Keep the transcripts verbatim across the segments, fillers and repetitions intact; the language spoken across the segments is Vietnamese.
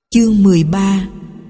Chương mười ba.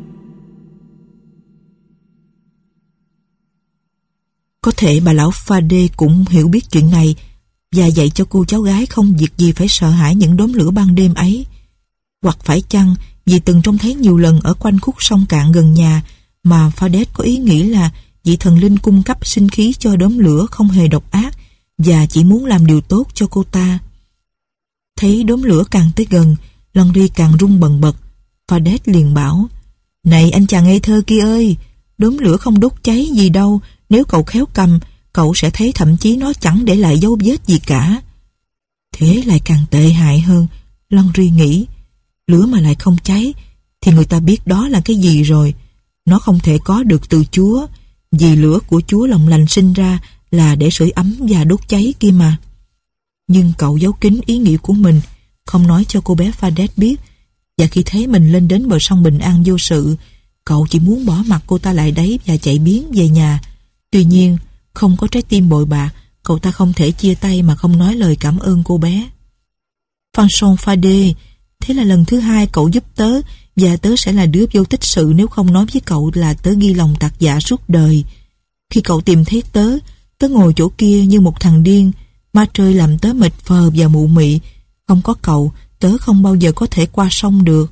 Có thể bà lão Fade cũng hiểu biết chuyện này và dạy cho cô cháu gái không việc gì phải sợ hãi những đốm lửa ban đêm ấy. Hoặc phải chăng vì từng trông thấy nhiều lần ở quanh khúc sông cạn gần nhà mà Fade có ý nghĩ là vị thần linh cung cấp sinh khí cho đốm lửa không hề độc ác và chỉ muốn làm điều tốt cho cô ta. Thấy đốm lửa càng tới gần, Laundrie càng run bần bật. Fade liền bảo: "Này anh chàng ngây thơ kia ơi, đốm lửa không đốt cháy gì đâu, nếu cậu khéo cầm, cậu sẽ thấy thậm chí nó chẳng để lại dấu vết gì cả." Thế lại càng tệ hại hơn, Laundrie nghĩ. Lửa mà lại không cháy thì người ta biết đó là cái gì rồi. Nó không thể có được từ Chúa, vì lửa của Chúa lòng lành sinh ra là để sưởi ấm và đốt cháy kia mà. Nhưng cậu giấu kín ý nghĩ của mình, không nói cho cô bé Fade biết. Và khi thấy mình lên đến bờ sông bình an vô sự, cậu chỉ muốn bỏ mặc cô ta lại đấy và chạy biến về nhà. Tuy nhiên, không có trái tim bội bạc, cậu ta không thể chia tay mà không nói lời cảm ơn cô bé. Fanchon Fade, thế là lần thứ hai cậu giúp tớ, và tớ sẽ là đứa vô tích sự nếu không nói với cậu là tớ ghi lòng tạc dạ suốt đời. Khi cậu tìm thấy tớ, tớ ngồi chỗ kia như một thằng điên, ma trời làm tớ mệt phờ và mụ mị. Không có cậu, tớ không bao giờ có thể qua sông được.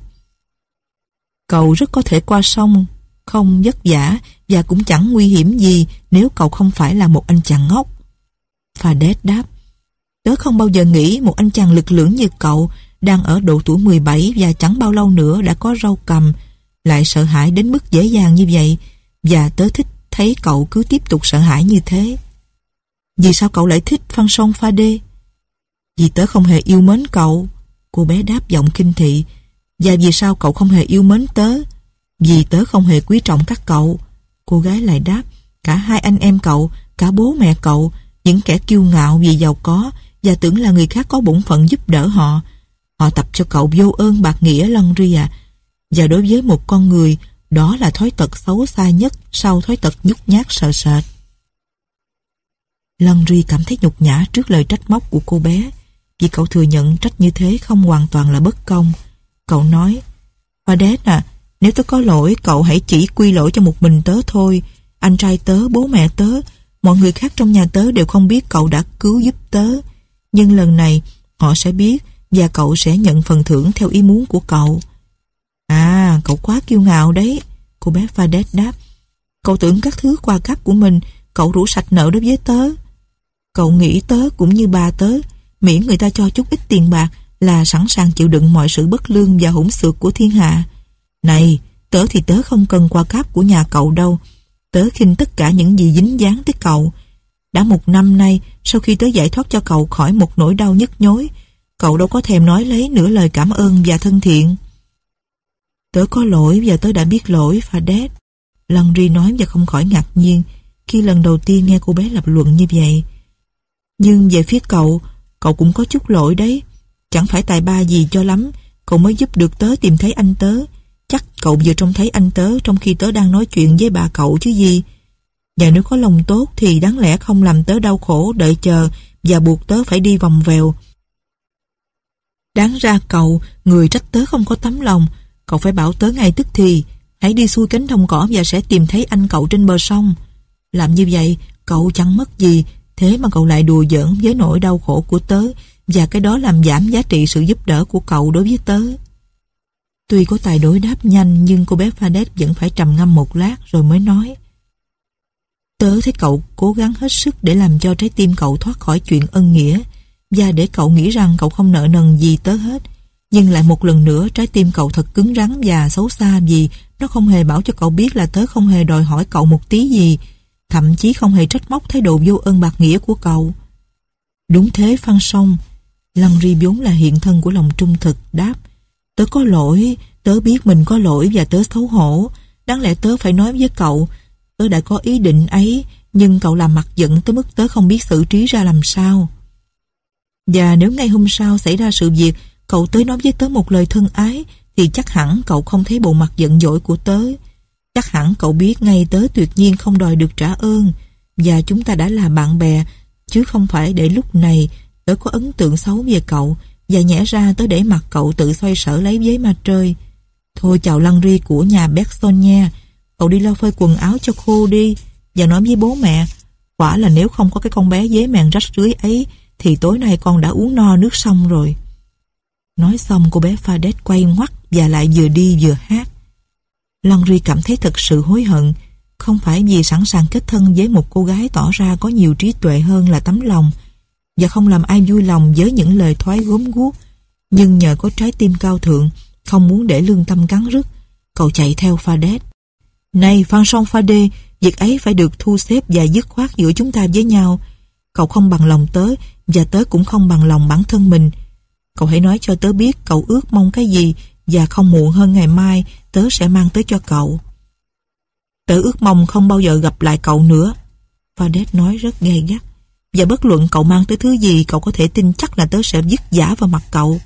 Cậu rất có thể qua sông, không vất vả và cũng chẳng nguy hiểm gì nếu cậu không phải là một anh chàng ngốc. Fade đáp: "Tớ không bao giờ nghĩ một anh chàng lực lưỡng như cậu, đang ở độ tuổi mười bảy và chẳng bao lâu nữa đã có râu cầm, lại sợ hãi đến mức dễ dàng như vậy, và tớ thích thấy cậu cứ tiếp tục sợ hãi như thế." "Vì sao cậu lại thích Fanchon Fade?" "Vì tớ không hề yêu mến cậu," cô bé đáp giọng kinh thị. "Và vì sao cậu không hề yêu mến tớ?" "Vì tớ không hề quý trọng các cậu," cô gái lại đáp. "Cả hai anh em cậu, cả bố mẹ cậu, những kẻ kiêu ngạo vì giàu có và tưởng là người khác có bổn phận giúp đỡ họ. Họ tập cho cậu vô ơn bạc nghĩa, Laundrie à. Và đối với một con người, đó là thói tật xấu xa nhất sau thói tật nhút nhát sợ sệt." Laundrie cảm thấy nhục nhã trước lời trách móc của cô bé, vì cậu thừa nhận trách như thế không hoàn toàn là bất công. Cậu nói: "Fade à, nếu tớ có lỗi, cậu hãy chỉ quy lỗi cho một mình tớ thôi. Anh trai tớ, bố mẹ tớ, mọi người khác trong nhà tớ đều không biết cậu đã cứu giúp tớ. Nhưng lần này họ sẽ biết, và cậu sẽ nhận phần thưởng theo ý muốn của cậu." "À, cậu quá kiêu ngạo đấy," cô bé Fade đáp. "Cậu tưởng các thứ quà cáp của mình cậu rủ sạch nợ đối với tớ. Cậu nghĩ tớ cũng như bà tớ, miễn người ta cho chút ít tiền bạc là sẵn sàng chịu đựng mọi sự bất lương và hỗn xược của thiên hạ. Này, tớ thì tớ không cần quà cáp của nhà cậu đâu. Tớ khinh tất cả những gì dính dáng tới cậu. Đã một năm nay, sau khi tớ giải thoát cho cậu khỏi một nỗi đau nhức nhối, cậu đâu có thèm nói lấy nửa lời cảm ơn và thân thiện." "Tớ có lỗi và tớ đã biết lỗi, Fade," Laundrie nói, và không khỏi ngạc nhiên khi lần đầu tiên nghe cô bé lập luận như vậy. "Nhưng về phía cậu, cậu cũng có chút lỗi đấy. Chẳng phải tài ba gì cho lắm cậu mới giúp được tớ tìm thấy anh tớ. Chắc cậu vừa trông thấy anh tớ trong khi tớ đang nói chuyện với bà cậu chứ gì. Và nếu có lòng tốt thì đáng lẽ không làm tớ đau khổ đợi chờ và buộc tớ phải đi vòng vèo. Đáng ra cậu, người trách tớ không có tấm lòng, cậu phải bảo tớ ngay tức thì hãy đi xuôi cánh đồng cỏ và sẽ tìm thấy anh cậu trên bờ sông. Làm như vậy cậu chẳng mất gì, thế mà cậu lại đùa giỡn với nỗi đau khổ của tớ, và cái đó làm giảm giá trị sự giúp đỡ của cậu đối với tớ." Tuy có tài đối đáp nhanh, nhưng cô bé Fade vẫn phải trầm ngâm một lát rồi mới nói: "Tớ thấy cậu cố gắng hết sức để làm cho trái tim cậu thoát khỏi chuyện ân nghĩa, và để cậu nghĩ rằng cậu không nợ nần gì tớ hết. Nhưng lại một lần nữa trái tim cậu thật cứng rắn và xấu xa, vì nó không hề bảo cho cậu biết là tớ không hề đòi hỏi cậu một tí gì, thậm chí không hề trách móc thái độ vô ơn bạc nghĩa của cậu." "Đúng thế, Fanchon," Laundrie vốn là hiện thân của lòng trung thực đáp. "Tớ có lỗi, tớ biết mình có lỗi và tớ xấu hổ. Đáng lẽ tớ phải nói với cậu, tớ đã có ý định ấy, nhưng cậu làm mặt giận tới mức tớ không biết xử trí ra làm sao. Và nếu ngày hôm sau xảy ra sự việc, cậu tới nói với tớ một lời thân ái, thì chắc hẳn cậu không thấy bộ mặt giận dỗi của tớ. Chắc hẳn cậu biết ngay tớ tuyệt nhiên không đòi được trả ơn, và chúng ta đã là bạn bè, chứ không phải để lúc này tớ có ấn tượng xấu về cậu, và nhẽ ra tớ để mặc cậu tự xoay sở lấy với ma trời. Thôi chào lăng ri của nhà Bergson nha. Cậu đi lau phơi quần áo cho khô đi. Và nói với bố mẹ, quả là nếu không có cái con bé dế mèn rách rưới ấy thì tối nay con đã uống no nước sông rồi. Nói xong cô bé Fadet quay ngoắt và lại vừa đi vừa hát. Landry cảm thấy thật sự hối hận, không phải vì sẵn sàng kết thân với một cô gái tỏ ra có nhiều trí tuệ hơn là tấm lòng và không làm ai vui lòng với những lời thoái gốm guốc, nhưng nhờ có trái tim cao thượng, không muốn để lương tâm cắn rứt, cậu chạy theo Fadet. Này Vincent Fadé, việc ấy phải được thu xếp và dứt khoát giữa chúng ta với nhau. Cậu không bằng lòng tớ và tớ cũng không bằng lòng bản thân mình. Cậu hãy nói cho tớ biết cậu ước mong cái gì và không muộn hơn ngày mai tớ sẽ mang tới cho cậu. Tớ ước mong không bao giờ gặp lại cậu nữa, Fadet nói rất gay gắt. Và bất luận cậu mang tới thứ gì, cậu có thể tin chắc là tớ sẽ dứt giả vào mặt cậu.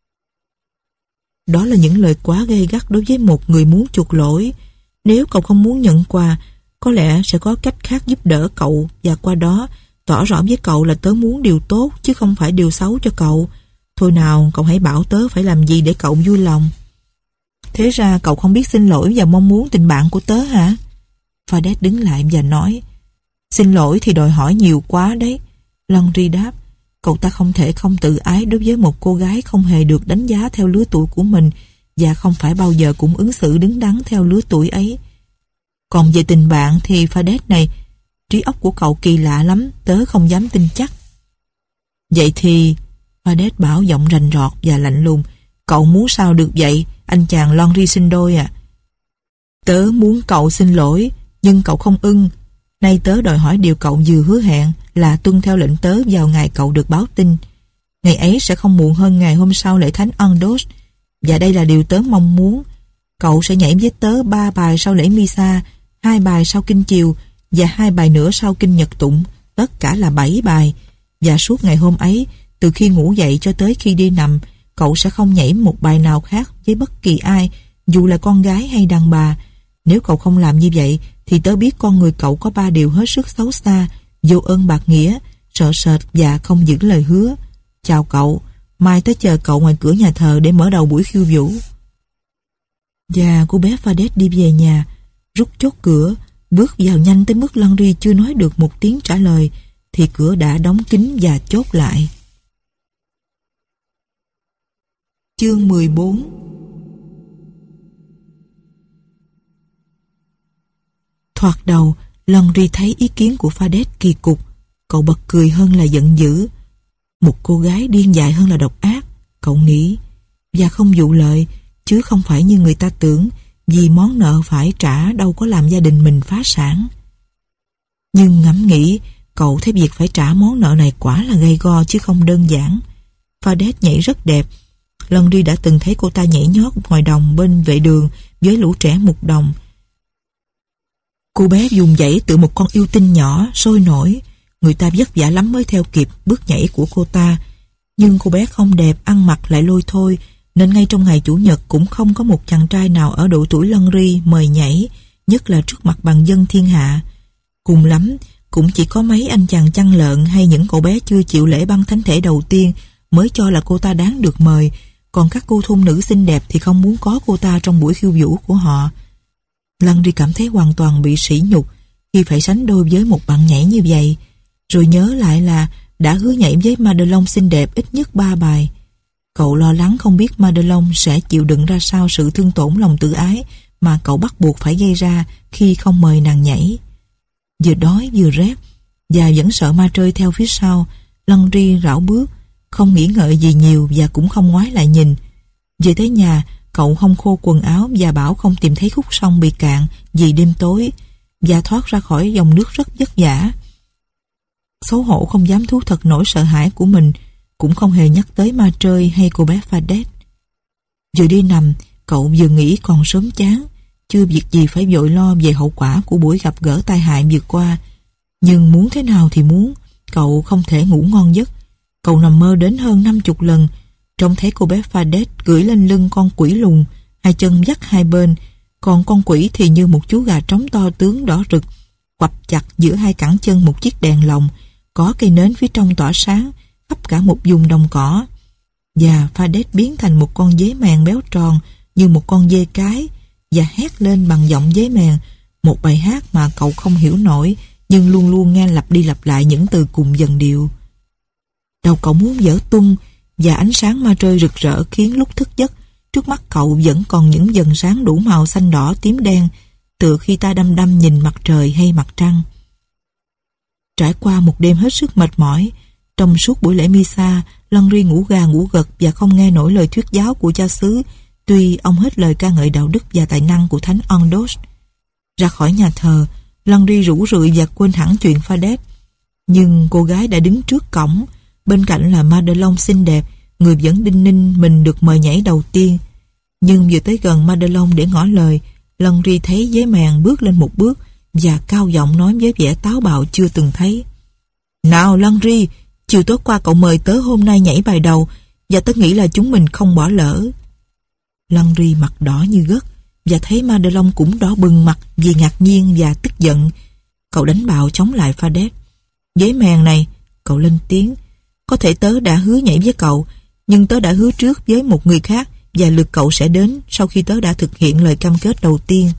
Đó là những lời quá gay gắt đối với một người muốn chuộc lỗi. Nếu cậu không muốn nhận quà, có lẽ sẽ có cách khác giúp đỡ cậu và qua đó tỏ rõ với cậu là tớ muốn điều tốt chứ không phải điều xấu cho cậu. Thôi nào, cậu hãy bảo tớ phải làm gì để cậu vui lòng. Thế ra cậu không biết xin lỗi và mong muốn tình bạn của tớ hả? Fadet đứng lại và nói, xin lỗi thì đòi hỏi nhiều quá đấy. Landry đáp, cậu ta không thể không tự ái đối với một cô gái không hề được đánh giá theo lứa tuổi của mình và không phải bao giờ cũng ứng xử đứng đắn theo lứa tuổi ấy. Còn về tình bạn thì Fadet này, trí óc của cậu kỳ lạ lắm, tớ không dám tin chắc. Vậy thì, Fadet bảo giọng rành rọt và lạnh lùng, cậu muốn sao được vậy, anh chàng Landry sinh đôi à? Tớ muốn cậu xin lỗi, nhưng cậu không ưng. Nay tớ đòi hỏi điều cậu vừa hứa hẹn là tuân theo lệnh tớ vào ngày cậu được báo tin. Ngày ấy sẽ không muộn hơn ngày hôm sau lễ thánh Andos, và đây là điều tớ mong muốn. Cậu sẽ nhảy với tớ ba bài sau lễ Misa, hai bài sau kinh chiều và hai bài nữa sau kinh nhật tụng, tất cả là bảy bài. Và suốt ngày hôm ấy, từ khi ngủ dậy cho tới khi đi nằm, cậu sẽ không nhảy một bài nào khác với bất kỳ ai, dù là con gái hay đàn bà. Nếu cậu không làm như vậy, thì tớ biết con người cậu có ba điều hết sức xấu xa, vô ơn bạc nghĩa, sợ sệt và không giữ lời hứa. Chào cậu, mai tớ chờ cậu ngoài cửa nhà thờ để mở đầu buổi khiêu vũ. Và cô bé Fadet đi về nhà, rút chốt cửa, bước vào nhanh tới mức Landry chưa nói được một tiếng trả lời, thì cửa đã đóng kín và chốt lại. Chương mười bốn. Thoạt đầu, Landry thấy ý kiến của Fadet kỳ cục. Cậu bật cười hơn là giận dữ. Một cô gái điên dại hơn là độc ác, cậu nghĩ, và không vụ lợi, chứ không phải như người ta tưởng, vì món nợ phải trả đâu có làm gia đình mình phá sản. Nhưng ngẫm nghĩ, cậu thấy việc phải trả món nợ này quả là gay go chứ không đơn giản. Fadet nhảy rất đẹp. Landry đã từng thấy cô ta nhảy nhót ngoài đồng bên vệ đường với lũ trẻ mục đồng. Cô bé vùng vẫy tự một con yêu tinh nhỏ, sôi nổi. Người ta vất vả lắm mới theo kịp bước nhảy của cô ta. Nhưng cô bé không đẹp, ăn mặc lại lôi thôi, nên ngay trong ngày Chủ nhật cũng không có một chàng trai nào ở độ tuổi Landry mời nhảy, nhất là trước mặt bằng dân thiên hạ. Cùng lắm, cũng chỉ có mấy anh chàng chăn lợn hay những cậu bé chưa chịu lễ băng thánh thể đầu tiên mới cho là cô ta đáng được mời, còn các cô thôn nữ xinh đẹp thì không muốn có cô ta trong buổi khiêu vũ của họ. Landry cảm thấy hoàn toàn bị sỉ nhục khi phải sánh đôi với một bạn nhảy như vậy, rồi nhớ lại là đã hứa nhảy với Madelon xinh đẹp ít nhất ba bài. Cậu lo lắng không biết Madelon sẽ chịu đựng ra sao sự thương tổn lòng tự ái mà cậu bắt buộc phải gây ra khi không mời nàng nhảy. Vừa đói vừa rét và vẫn sợ ma trơi theo phía sau, Landry rảo bước, không nghĩ ngợi gì nhiều và cũng không ngoái lại nhìn. Về tới nhà, cậu không khô quần áo và bảo không tìm thấy khúc sông bị cạn vì đêm tối, và thoát ra khỏi dòng nước rất vất vả. Xấu hổ không dám thú thật nỗi sợ hãi của mình, cũng không hề nhắc tới ma trơi hay cô bé Fadet. Vừa đi nằm, cậu vừa nghĩ còn sớm chán, chưa việc gì phải vội lo về hậu quả của buổi gặp gỡ tai hại vừa qua. Nhưng muốn thế nào thì muốn, cậu không thể ngủ ngon giấc. Cậu nằm mơ đến hơn năm chục lần, trông thấy cô bé Fadet cưỡi lên lưng con quỷ lùn, hai chân dắt hai bên, còn con quỷ thì như một chú gà trống to tướng đỏ rực, quặp chặt giữa hai cẳng chân một chiếc đèn lồng, có cây nến phía trong tỏa sáng khắp cả một vùng đồng cỏ. Và Fadet biến thành một con dế mèn béo tròn như một con dê cái và hét lên bằng giọng dế mèn một bài hát mà cậu không hiểu nổi nhưng luôn luôn nghe lặp đi lặp lại những từ cùng dần điệu. Đầu cậu muốn vỡ tung và ánh sáng ma rơi rực rỡ khiến lúc thức giấc trước mắt cậu vẫn còn những vầng sáng đủ màu xanh đỏ tím đen tựa khi ta đăm đăm nhìn mặt trời hay mặt trăng. Trải qua một đêm hết sức mệt mỏi, trong suốt buổi lễ Misa, Laundrie ngủ gà ngủ gật và không nghe nổi lời thuyết giáo của cha xứ, tuy ông hết lời ca ngợi đạo đức và tài năng của thánh Ondos. Ra khỏi nhà thờ, Laundrie rủ rượi và quên hẳn chuyện Fadet. Nhưng cô gái đã đứng trước cổng, bên cạnh là Madelon xinh đẹp, người vẫn đinh ninh mình được mời nhảy đầu tiên. Nhưng vừa tới gần Madelon để ngỏ lời, Laundrie thấy dế mèn bước lên một bước và cao giọng nói với vẻ táo bạo chưa từng thấy. Nào Laundrie, chiều tối qua cậu mời tớ hôm nay nhảy bài đầu và tớ nghĩ là chúng mình không bỏ lỡ. Laundrie mặt đỏ như gấc và thấy Madelon cũng đỏ bừng mặt vì ngạc nhiên và tức giận. Cậu đánh bạo chống lại Fadet. Dế mèn này, cậu lên tiếng, có thể tớ đã hứa nhảy với cậu, nhưng tớ đã hứa trước với một người khác và lượt cậu sẽ đến sau khi tớ đã thực hiện lời cam kết đầu tiên.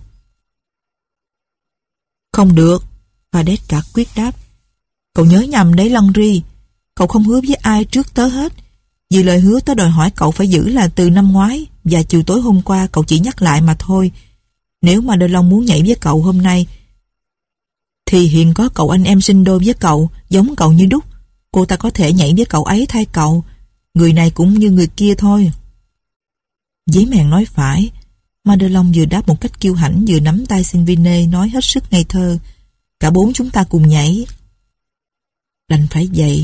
Không được, Fadet cả quyết đáp. Cậu nhớ nhầm đấy Laundrie, cậu không hứa với ai trước tớ hết. Vì lời hứa tớ đòi hỏi cậu phải giữ là từ năm ngoái và chiều tối hôm qua cậu chỉ nhắc lại mà thôi. Nếu mà Delon muốn nhảy với cậu hôm nay thì hiện có cậu anh em sinh đôi với cậu, giống cậu như đúc. Cô ta có thể nhảy với cậu ấy thay cậu. Người này cũng như người kia thôi. Dế mèn nói phải. Madelon vừa đáp một cách kiêu hãnh vừa nắm tay Sylvine nói hết sức ngây thơ. Cả bốn chúng ta cùng nhảy. Đành phải vậy.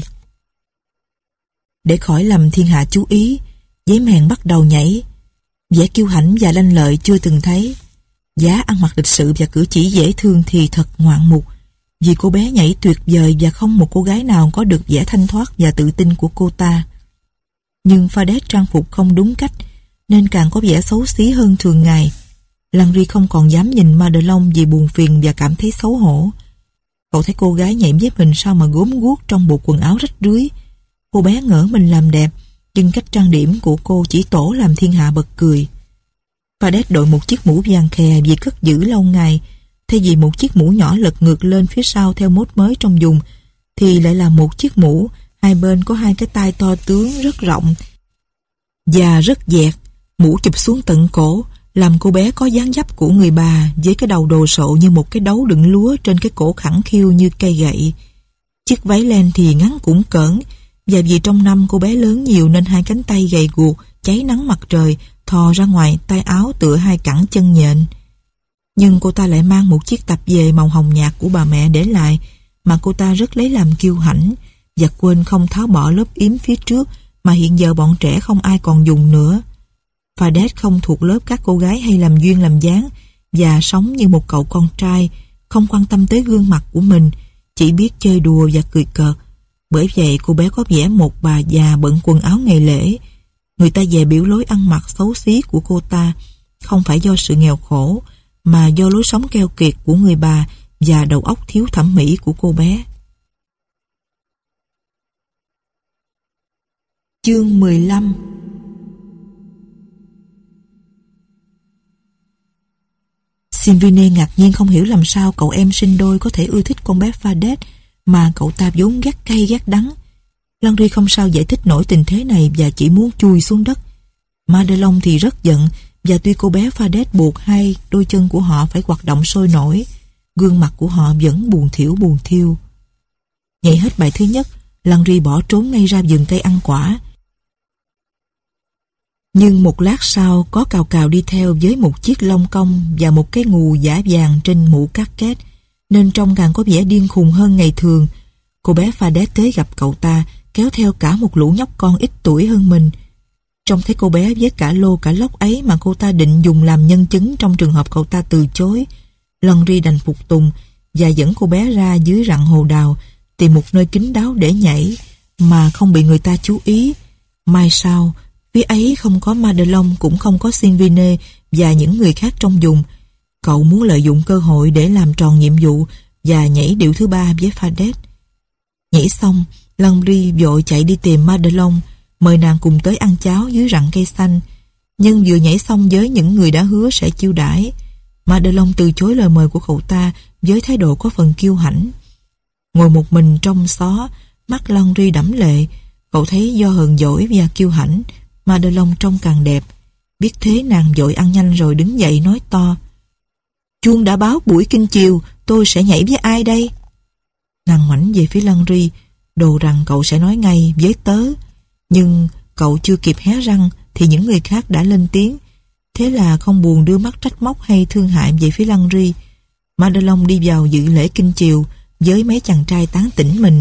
Để khỏi làm thiên hạ chú ý, dế mèn bắt đầu nhảy. Vẻ kiêu hãnh và lanh lợi chưa từng thấy. Giá ăn mặc lịch sự và cử chỉ dễ thương thì thật ngoạn mục. Vì cô bé nhảy tuyệt vời và không một cô gái nào có được vẻ thanh thoát và tự tin của cô ta. Nhưng Fadet trang phục không đúng cách nên càng có vẻ xấu xí hơn thường ngày. Laundrie không còn dám nhìn Madelon vì buồn phiền và cảm thấy xấu hổ. Cậu thấy cô gái nhảy với mình sao mà gốm guốc trong bộ quần áo rách rưới. Cô bé ngỡ mình làm đẹp, nhưng cách trang điểm của cô chỉ tổ làm thiên hạ bật cười. Fadet đội một chiếc mũ vàng khè vì cất giữ lâu ngày, thay vì một chiếc mũ nhỏ lật ngược lên phía sau theo mốt mới trong vùng, thì lại là một chiếc mũ hai bên có hai cái tai to tướng rất rộng và rất dẹt. Mũ chụp xuống tận cổ, làm cô bé có dáng dấp của người bà với cái đầu đồ sộ như một cái đấu đựng lúa trên cái cổ khẳng khiu như cây gậy. Chiếc váy len thì ngắn cũng cỡn, và vì trong năm cô bé lớn nhiều nên hai cánh tay gầy guộc cháy nắng mặt trời thò ra ngoài tay áo tựa hai cẳng chân nhện. Nhưng cô ta lại mang một chiếc tạp dề màu hồng nhạt của bà mẹ để lại mà cô ta rất lấy làm kiêu hãnh và quên không tháo bỏ lớp yếm phía trước mà hiện giờ bọn trẻ không ai còn dùng nữa. Fadet không thuộc lớp các cô gái hay làm duyên làm dáng và sống như một cậu con trai, không quan tâm tới gương mặt của mình, chỉ biết chơi đùa và cười cợt. Bởi vậy cô bé có vẻ một bà già bận quần áo ngày lễ. Người ta dè biểu lối ăn mặc xấu xí của cô ta không phải do sự nghèo khổ mà do lối sống keo kiệt của người bà và đầu óc thiếu thẩm mỹ của cô bé. Chương mười lăm. Sylvine ngạc nhiên không hiểu làm sao cậu em sinh đôi có thể ưa thích con bé Fadet mà cậu ta vốn ghét cay ghét đắng. Laundrie không sao giải thích nổi tình thế này và chỉ muốn chui xuống đất. Madelon thì rất giận và tuy cô bé Fadet buộc hai đôi chân của họ phải hoạt động sôi nổi, gương mặt của họ vẫn buồn thiểu buồn thiêu. Nhảy hết bài thứ nhất, Laundrie bỏ trốn ngay ra vườn cây ăn quả. Nhưng một lát sau có cào cào đi theo với một chiếc lông công và một cái ngù giả vàng trên mũ cát két, nên trông càng có vẻ điên khùng hơn ngày thường. Cô bé Fadet tới gặp cậu ta, kéo theo cả một lũ nhóc con ít tuổi hơn mình. Trông thấy cô bé với cả lô cả lóc ấy mà cô ta định dùng làm nhân chứng trong trường hợp cậu ta từ chối, Laundrie đành phục tùng và dẫn cô bé ra dưới rặng hồ đào, tìm một nơi kín đáo để nhảy mà không bị người ta chú ý. Mai sau, phía ấy không có Madelon cũng không có Sylvine và những người khác trong vùng. Cậu muốn lợi dụng cơ hội để làm tròn nhiệm vụ và nhảy điệu thứ ba với Fadet. Nhảy xong, Laundrie vội chạy đi tìm Madelon, mời nàng cùng tới ăn cháo dưới rặng cây xanh. Nhưng vừa nhảy xong với những người đã hứa sẽ chiêu đãi, Madelon từ chối lời mời của cậu ta với thái độ có phần kiêu hãnh. Ngồi một mình trong xó, mắt Landry đẫm lệ, cậu thấy do hờn dỗi và kiêu hãnh, Madelon trông càng đẹp. Biết thế nàng vội ăn nhanh rồi đứng dậy nói to: "Chuông đã báo buổi kinh chiều, tôi sẽ nhảy với ai đây?" Nàng ngoảnh về phía Landry, đồ rằng cậu sẽ nói ngay với tớ. Nhưng cậu chưa kịp hé răng thì những người khác đã lên tiếng. Thế là không buồn đưa mắt trách móc hay thương hại về phía Landry, Madelon đi vào dự lễ kinh chiều với mấy chàng trai tán tỉnh mình.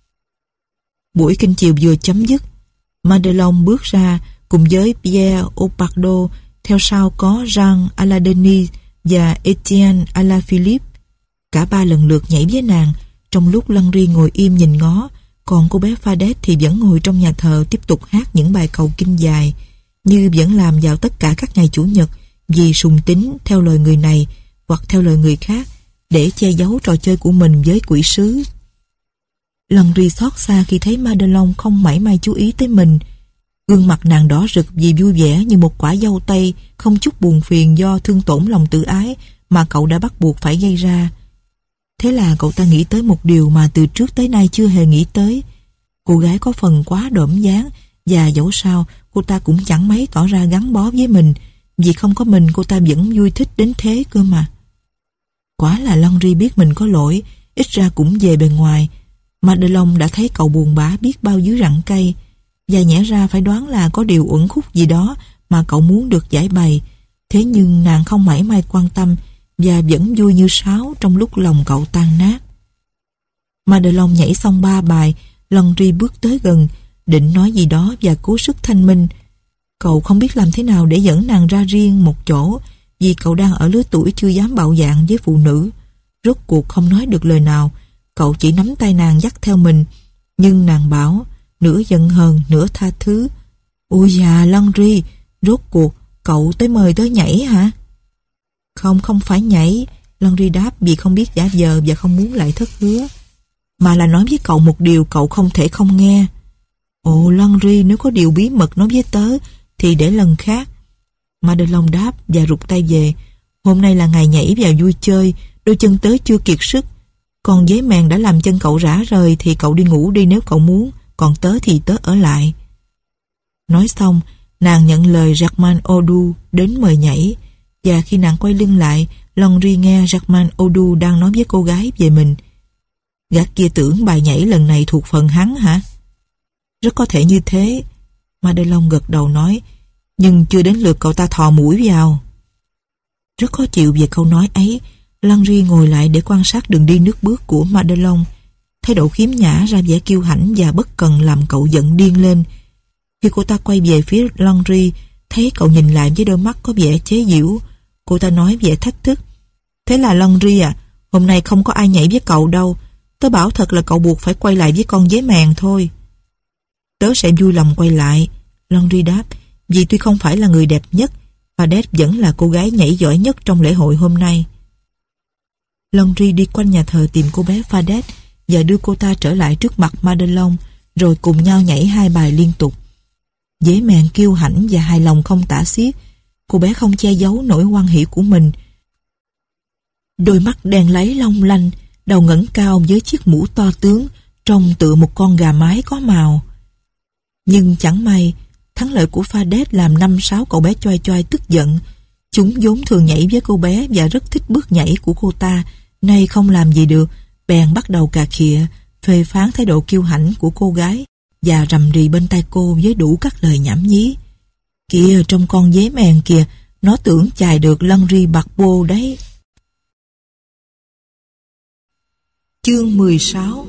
Buổi kinh chiều vừa chấm dứt, Madelon bước ra cùng với Pierre Opardo, theo sau có Jean Aladeni và Etienne Alaphilippe. Cả ba lần lượt nhảy với nàng, trong lúc Landry ngồi im nhìn ngó, còn cô bé Fadet thì vẫn ngồi trong nhà thờ tiếp tục hát những bài cầu kinh dài, như vẫn làm vào tất cả các ngày Chủ nhật, vì sùng tín theo lời người này hoặc theo lời người khác, để che giấu trò chơi của mình với quỷ sứ. Landry xót xa khi thấy Madelon không mảy may chú ý tới mình. Gương mặt nàng đỏ rực vì vui vẻ như một quả dâu tây, không chút buồn phiền do thương tổn lòng tự ái mà cậu đã bắt buộc phải gây ra. Thế là cậu ta nghĩ tới một điều mà từ trước tới nay chưa hề nghĩ tới. Cô gái có phần quá đỡm dáng, và dẫu sao cô ta cũng chẳng mấy tỏ ra gắn bó với mình, vì không có mình cô ta vẫn vui thích đến thế cơ mà. Quả là Landry biết mình có lỗi, ít ra cũng về bề ngoài. Madelon đã thấy cậu buồn bã biết bao dưới rặng cây, và nhẽ ra phải đoán là có điều uẩn khúc gì đó mà cậu muốn được giải bày. Thế nhưng nàng không mảy may quan tâm, và vẫn vui như sáo trong lúc lòng cậu tan nát. Madelon nhảy xong ba bài, Landry bước tới gần, định nói gì đó và cố sức thanh minh. Cậu không biết làm thế nào để dẫn nàng ra riêng một chỗ, vì cậu đang ở lứa tuổi chưa dám bạo dạn với phụ nữ. Rốt cuộc không nói được lời nào, cậu chỉ nắm tay nàng dắt theo mình. Nhưng nàng bảo, nửa giận hờn, nửa tha thứ: "Ôi già Landry, rốt cuộc cậu tới mời tới nhảy hả?" "Không, không phải nhảy," Landry đáp, vì không biết giả vờ và không muốn lại thất hứa, "mà là nói với cậu một điều cậu không thể không nghe." "Ồ Landry, nếu có điều bí mật nói với tớ thì để lần khác." Madelon đáp và rụt tay về. "Hôm nay là ngày nhảy và vui chơi, đôi chân tớ chưa kiệt sức. Còn giấy mèn đã làm chân cậu rã rời thì cậu đi ngủ đi nếu cậu muốn, còn tớ thì tớ ở lại." Nói xong, nàng nhận lời Jacquemin Odu đến mời nhảy, và khi nàng quay lưng lại, Landry nghe Jacquemin Odu đang nói với cô gái về mình. "Gã kia tưởng bài nhảy lần này thuộc phần hắn hả?" "Rất có thể như thế," Madelon gật đầu nói, "nhưng chưa đến lượt cậu ta thò mũi vào." Rất khó chịu về câu nói ấy, Landry ngồi lại để quan sát đường đi nước bước của Madelon. Thái độ khiếm nhã ra vẻ kiêu hãnh và bất cần làm cậu giận điên lên. Khi cô ta quay về phía Landry, thấy cậu nhìn lại với đôi mắt có vẻ chế giễu, cô ta nói vẻ thách thức: "Thế là Landry à, hôm nay không có ai nhảy với cậu đâu. Tớ bảo thật là cậu buộc phải quay lại với con dế mèn thôi." "Tớ sẽ vui lòng quay lại," Landry đáp, "vì tuy không phải là người đẹp nhất, Fadet vẫn là cô gái nhảy giỏi nhất trong lễ hội hôm nay." Landry đi quanh nhà thờ tìm cô bé Fadet và đưa cô ta trở lại trước mặt Madelon, rồi cùng nhau nhảy hai bài liên tục. Dế mèn kiêu hãnh và hài lòng không tả xiết, cô bé không che giấu nỗi hoan hỉ của mình. Đôi mắt đen láy long lanh, đầu ngẩng cao với chiếc mũ to tướng, trông tựa một con gà mái có màu. Nhưng chẳng may, thắng lợi của Fadet làm năm sáu cậu bé choai choai tức giận. Chúng vốn thường nhảy với cô bé và rất thích bước nhảy của cô ta, nay không làm gì được, bèn bắt đầu cà khịa, phê phán thái độ kiêu hãnh của cô gái và rầm rì bên tai cô với đủ các lời nhảm nhí. "Kìa, trong con dế mèn kìa, nó tưởng chài được Landry Barbeau đấy." Chương mười sáu.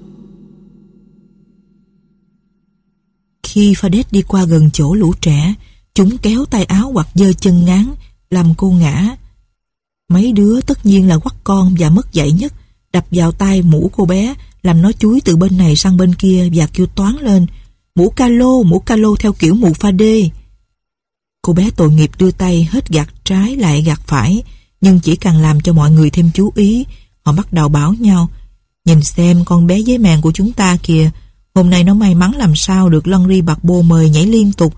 Khi Fadet đi qua gần chỗ lũ trẻ, chúng kéo tay áo hoặc giơ chân ngáng, làm cô ngã. Mấy đứa tất nhiên là quắt con và mất dạy nhất, đập vào tai mũ cô bé, làm nó chúi từ bên này sang bên kia và kêu toáng lên: "Mũ calo, mũ calo theo kiểu mũ pha đê." Cô bé tội nghiệp đưa tay hết gạt trái lại gạt phải, nhưng chỉ càng làm cho mọi người thêm chú ý. Họ bắt đầu bảo nhau: "Nhìn xem con bé dế mèn của chúng ta kìa, hôm nay nó may mắn làm sao được Landry Barbeau mời nhảy liên tục.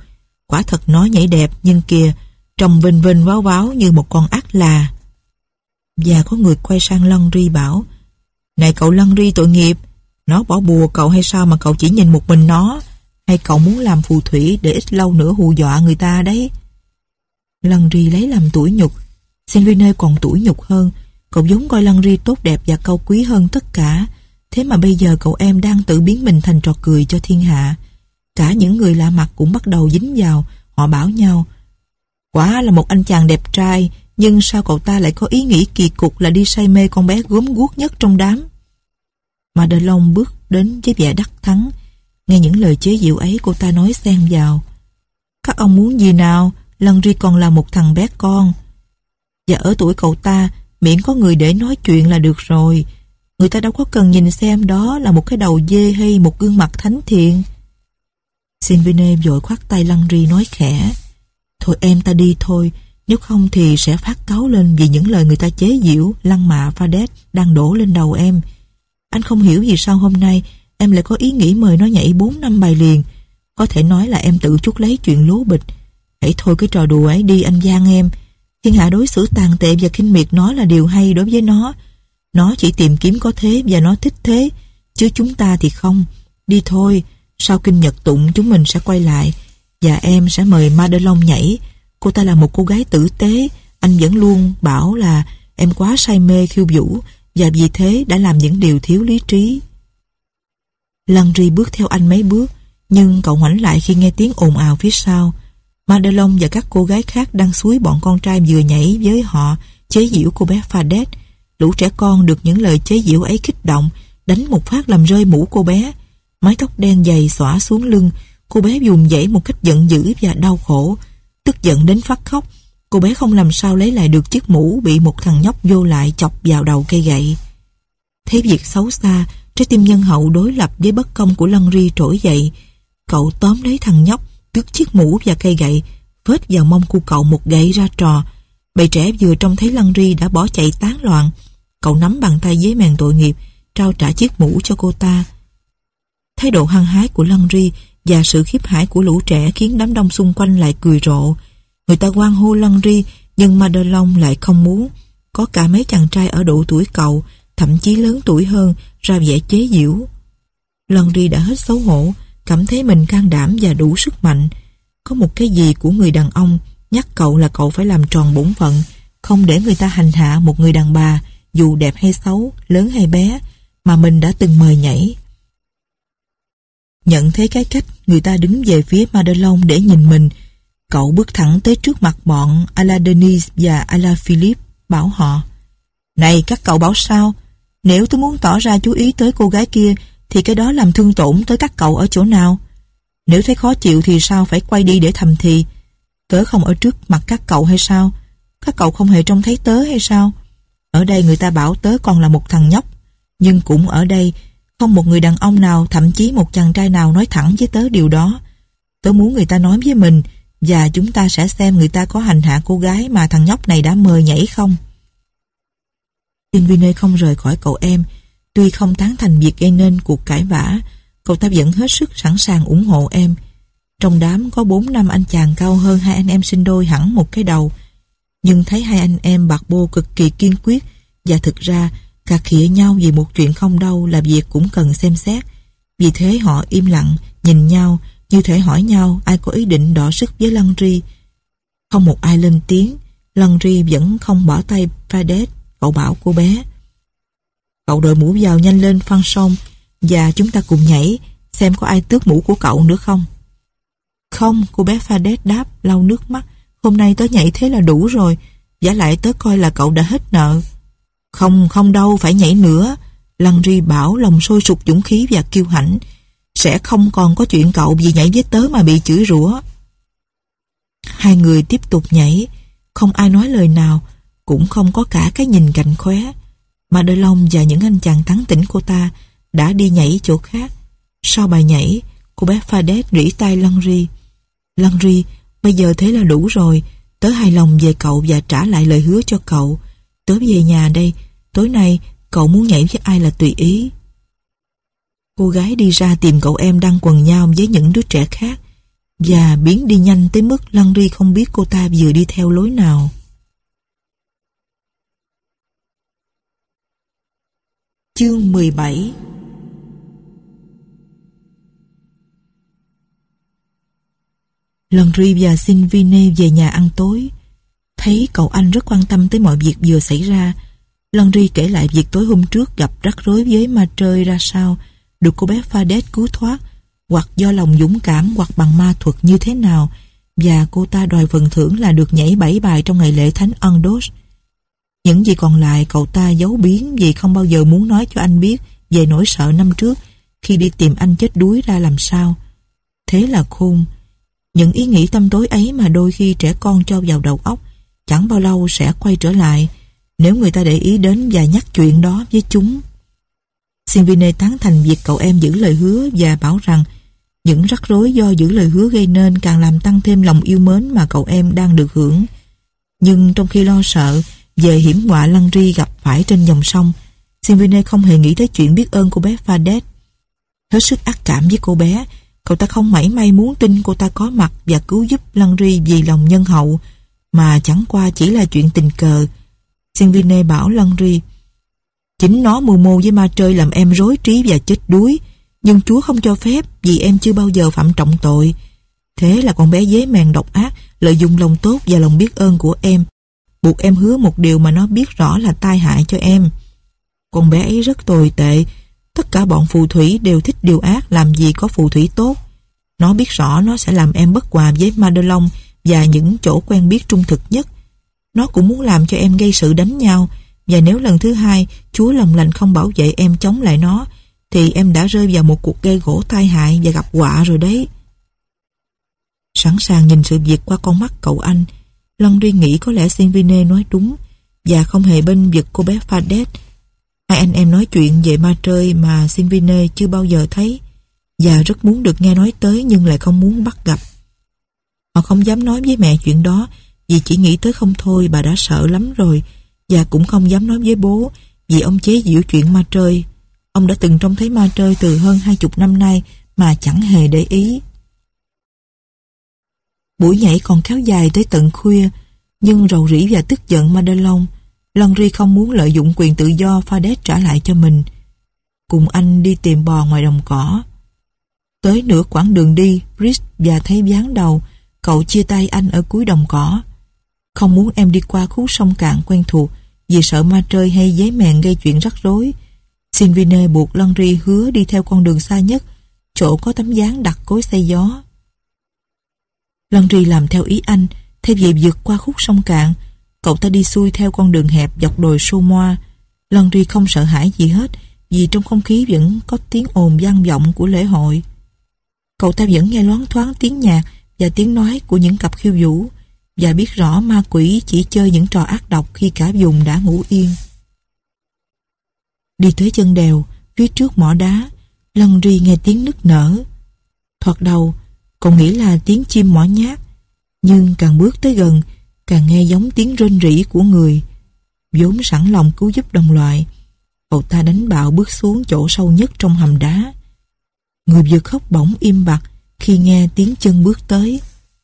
Quả thật nó nhảy đẹp, nhưng kìa, trông vinh vinh váo váo như một con ác là. Và có người quay sang Landry bảo, này cậu Landry tội nghiệp, nó bỏ bùa cậu hay sao mà cậu chỉ nhìn một mình nó, hay cậu muốn làm phù thủy để ít lâu nữa hù dọa người ta đấy. Landry lấy làm tủi nhục. Silvine còn tủi nhục hơn. Cậu vốn coi Landry tốt đẹp và cao quý hơn tất cả, thế mà bây giờ cậu em đang tự biến mình thành trò cười cho thiên hạ. Cả những người lạ mặt cũng bắt đầu dính vào. Họ bảo nhau, quả là một anh chàng đẹp trai, nhưng sao cậu ta lại có ý nghĩ kỳ cục là đi say mê con bé gốm guốc nhất trong đám. Madelon bước đến với vẻ đắc thắng. Nghe những lời chế giễu ấy, cô ta nói xen vào, các ông muốn gì nào, Landry còn là một thằng bé con. Và ở tuổi cậu ta, miễn có người để nói chuyện là được rồi. Người ta đâu có cần nhìn xem đó là một cái đầu dê hay một gương mặt thánh thiện. Silvine vội khoát tay Landry nói khẽ, thôi em ta đi thôi, nếu không thì sẽ phát cáu lên vì những lời người ta chế giễu, lăng mạ Fadet đang đổ lên đầu em. Anh không hiểu vì sao hôm nay em lại có ý nghĩ mời nó nhảy bốn năm bài liền. Có thể nói là em tự chuốc lấy chuyện lố bịch. Hãy thôi cái trò đùa ấy đi anh Giang em. Thiên hạ đối xử tàn tệ và khinh miệt nó là điều hay đối với nó. Nó chỉ tìm kiếm có thế và nó thích thế, chứ chúng ta thì không. Đi thôi, sau kinh nhật tụng chúng mình sẽ quay lại và em sẽ mời Madelon nhảy. Cô ta là một cô gái tử tế. Anh vẫn luôn bảo là em quá say mê khiêu vũ và vì thế đã làm những điều thiếu lý trí. Landry bước theo anh mấy bước, nhưng cậu ngoảnh lại khi nghe tiếng ồn ào phía sau. Madelon và các cô gái khác đang xúi bọn con trai vừa nhảy với họ chế giễu cô bé Fadet. Lũ trẻ con được những lời chế giễu ấy kích động, đánh một phát làm rơi mũ cô bé. Mái tóc đen dày xõa xuống lưng, cô bé vùng vẫy một cách giận dữ và đau khổ. Tức giận đến phát khóc, cô bé không làm sao lấy lại được chiếc mũ bị một thằng nhóc vô lại chọc vào đầu cây gậy. Thấy việc xấu xa, trái tim nhân hậu đối lập với bất công của Landry trỗi dậy. Cậu tóm lấy thằng nhóc, tước chiếc mũ và cây gậy, vết vào mông của cậu một gậy ra trò. Bầy trẻ vừa trông thấy Landry đã bỏ chạy tán loạn. Cậu nắm bàn tay giấy mèn tội nghiệp, trao trả chiếc mũ cho cô ta. Thái độ hăng hái của Landry và sự khiếp hãi của lũ trẻ khiến đám đông xung quanh lại cười rộ. Người ta hoan hô Landry, nhưng Madelon lại không muốn. Có cả mấy chàng trai ở độ tuổi cậu, thậm chí lớn tuổi hơn, ra vẻ chế giễu. Landry đã hết xấu hổ, cảm thấy mình can đảm và đủ sức mạnh. Có một cái gì của người đàn ông nhắc cậu là cậu phải làm tròn bổn phận, không để người ta hành hạ một người đàn bà, dù đẹp hay xấu, lớn hay bé, mà mình đã từng mời nhảy. Nhận thấy cái cách người ta đứng về phía Madelon để nhìn mình, cậu bước thẳng tới trước mặt bọn Ala Denise và Ala Philippe, bảo họ, này các cậu bảo sao? Nếu tôi muốn tỏ ra chú ý tới cô gái kia, thì cái đó làm thương tổn tới các cậu ở chỗ nào? Nếu thấy khó chịu thì sao phải quay đi để thầm thì? Tớ không ở trước mặt các cậu hay sao? Các cậu không hề trông thấy tớ hay sao? Ở đây người ta bảo tớ còn là một thằng nhóc, nhưng cũng ở đây không một người đàn ông nào, thậm chí một chàng trai nào nói thẳng với tớ điều đó. Tớ muốn người ta nói với mình, và chúng ta sẽ xem người ta có hành hạ cô gái mà thằng nhóc này đã mời nhảy không. Silvine không rời khỏi cậu em. Tuy không tán thành việc gây nên cuộc cãi vã, cậu ta vẫn hết sức sẵn sàng ủng hộ em. Trong đám có bốn năm anh chàng cao hơn hai anh em sinh đôi hẳn một cái đầu, nhưng thấy hai anh em bạc bô cực kỳ kiên quyết, và thực ra cà khịa nhau vì một chuyện không đâu là việc cũng cần xem xét. Vì thế họ im lặng nhìn nhau, như thể hỏi nhau ai có ý định đọ sức với Landry. Không một ai lên tiếng. Landry vẫn không bỏ tay Fadet. Cậu bảo cô bé, cậu đội mũ vào nhanh lên Fanchon, và chúng ta cùng nhảy, xem có ai tước mũ của cậu nữa không. Không, cô bé Fadet đáp, lau nước mắt. Hôm nay tớ nhảy thế là đủ rồi, vả lại tớ coi là cậu đã hết nợ. Không, không đâu, phải nhảy nữa. Landry bảo, lòng sôi sục dũng khí và kiêu hãnh. Sẽ không còn có chuyện cậu vì nhảy với tớ mà bị chửi rủa. Hai người tiếp tục nhảy, không ai nói lời nào, cũng không có cả cái nhìn cạnh khóe. Madelon và những anh chàng tán tỉnh cô ta đã đi nhảy chỗ khác. Sau bài nhảy, cô bé Fadet rỉ tai Landry. Landry, bây giờ thế là đủ rồi. Tớ hài lòng về cậu và trả lại lời hứa cho cậu. Tớ về nhà đây. Tối nay cậu muốn nhảy với ai là tùy ý. Cô gái đi ra tìm cậu em đang quần nhau với những đứa trẻ khác. và biến đi nhanh tới mức Landry không biết cô ta vừa đi theo lối nào. Chương mười bảy. Landry và Sylvine về nhà ăn tối. Thấy cậu anh rất quan tâm tới mọi việc vừa xảy ra, Landry kể lại việc tối hôm trước gặp rắc rối với Marjorie ra sao, được cô bé Fadet cứu thoát, hoặc do lòng dũng cảm hoặc bằng ma thuật như thế nào, và cô ta đòi phần thưởng là được nhảy bảy bài trong ngày lễ thánh Andos. Những gì còn lại cậu ta giấu biến vì không bao giờ muốn nói cho anh biết về nỗi sợ năm trước khi đi tìm anh chết đuối ra làm sao. Thế là khôn. Những ý nghĩ tăm tối ấy mà đôi khi trẻ con cho vào đầu óc chẳng bao lâu sẽ quay trở lại nếu người ta để ý đến và nhắc chuyện đó với chúng. Sylvine tán thành việc cậu em giữ lời hứa và bảo rằng những rắc rối do giữ lời hứa gây nên càng làm tăng thêm lòng yêu mến mà cậu em đang được hưởng. Nhưng trong khi lo sợ về hiểm họa Landry gặp phải trên dòng sông, Sylvine không hề nghĩ tới chuyện biết ơn cô bé Fadet. Hết sức ác cảm với cô bé, cậu ta không mảy may muốn tin cô ta có mặt và cứu giúp Landry vì lòng nhân hậu, mà chẳng qua chỉ là chuyện tình cờ. Sylvine bảo Landry: chính nó mưu mô với Marjorie làm em rối trí và chết đuối, nhưng Chúa không cho phép vì em chưa bao giờ phạm trọng tội. Thế là con bé dế mèn độc ác lợi dụng lòng tốt và lòng biết ơn của em, buộc em hứa một điều mà nó biết rõ là tai hại cho em. Con bé ấy rất tồi tệ. Tất cả bọn phù thủy đều thích điều ác, làm gì có phù thủy tốt. Nó biết rõ nó sẽ làm em bất hòa với Madelon và những chỗ quen biết trung thực nhất. Nó cũng muốn làm cho em gây sự đánh nhau, và nếu lần thứ hai Chúa lòng lành không bảo vệ em chống lại nó, thì em đã rơi vào một cuộc gây gổ tai hại và gặp họa rồi đấy. Sẵn sàng nhìn sự việc qua con mắt cậu anh, Landry nghĩ có lẽ Sylvine nói đúng và không hề bênh vực cô bé Fadet. Hai anh em nói chuyện về Marjorie mà Sylvine chưa bao giờ thấy và rất muốn được nghe nói tới nhưng lại không muốn bắt gặp. Họ không dám nói với mẹ chuyện đó vì chỉ nghĩ tới không thôi bà đã sợ lắm rồi, và cũng không dám nói với bố vì ông chế giễu chuyện Marjorie. Ông đã từng trông thấy Marjorie từ hơn hai chục năm nay mà chẳng hề để ý. Buổi nhảy còn kéo dài tới tận khuya, nhưng rầu rĩ và tức giận Madelon, Landry không muốn lợi dụng quyền tự do Fadet trả lại cho mình. Cùng anh đi tìm bò ngoài đồng cỏ. Tới nửa quãng đường đi, Rich và thấy ván đầu, cậu chia tay anh ở cuối đồng cỏ. Không muốn em đi qua khúc sông cạn quen thuộc vì sợ Marjorie hay dế mèn gây chuyện rắc rối. Sylvine buộc Landry hứa đi theo con đường xa nhất, chỗ có tấm ván đặt cối xay gió. Landry làm theo ý anh, thay vì vượt qua khúc sông cạn, cậu ta đi xuôi theo con đường hẹp dọc đồi Somoa. Landry không sợ hãi gì hết vì trong không khí vẫn có tiếng ồn vang vọng của lễ hội. Cậu ta vẫn nghe loáng thoáng tiếng nhạc và tiếng nói của những cặp khiêu vũ và biết rõ ma quỷ chỉ chơi những trò ác độc khi cả vùng đã ngủ yên. Đi tới chân đèo, phía trước mỏ đá, Landry nghe tiếng nức nở. Thoạt đầu, cậu nghĩ là tiếng chim mỏ nhát, nhưng càng bước tới gần, càng nghe giống tiếng rên rỉ của người. Vốn sẵn lòng cứu giúp đồng loại, cậu ta đánh bạo bước xuống chỗ sâu nhất trong hầm đá. Người vừa khóc bỗng im bặt khi nghe tiếng chân bước tới.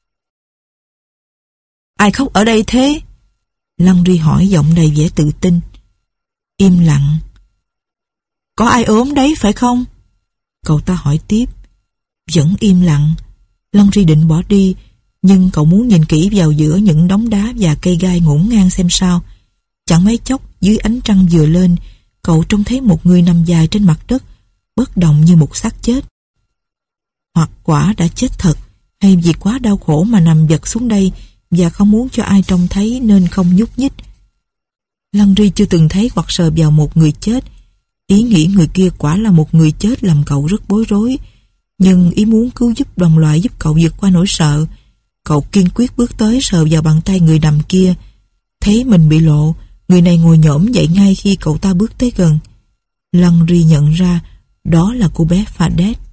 Ai khóc ở đây thế? Landry hỏi giọng đầy vẻ tự tin. Im lặng. Có ai ốm đấy phải không? Cậu ta hỏi tiếp. Vẫn im lặng. Landry định bỏ đi, nhưng cậu muốn nhìn kỹ vào giữa những đống đá và cây gai ngổn ngang xem sao. Chẳng mấy chốc, dưới ánh trăng vừa lên, cậu trông thấy một người nằm dài trên mặt đất, bất động như một xác chết. Hoặc quả đã chết thật, hay vì quá đau khổ mà nằm vật xuống đây và không muốn cho ai trông thấy nên không nhúc nhích. Landry chưa từng thấy hoặc sờ vào một người chết. Ý nghĩ người kia quả là một người chết làm cậu rất bối rối, nhưng ý muốn cứu giúp đồng loại giúp cậu vượt qua nỗi sợ. Cậu kiên quyết bước tới sờ vào bàn tay người nằm kia. Thấy mình bị lộ, người này ngồi nhổm dậy ngay khi cậu ta bước tới gần. Landry nhận ra đó là cô bé Fadet.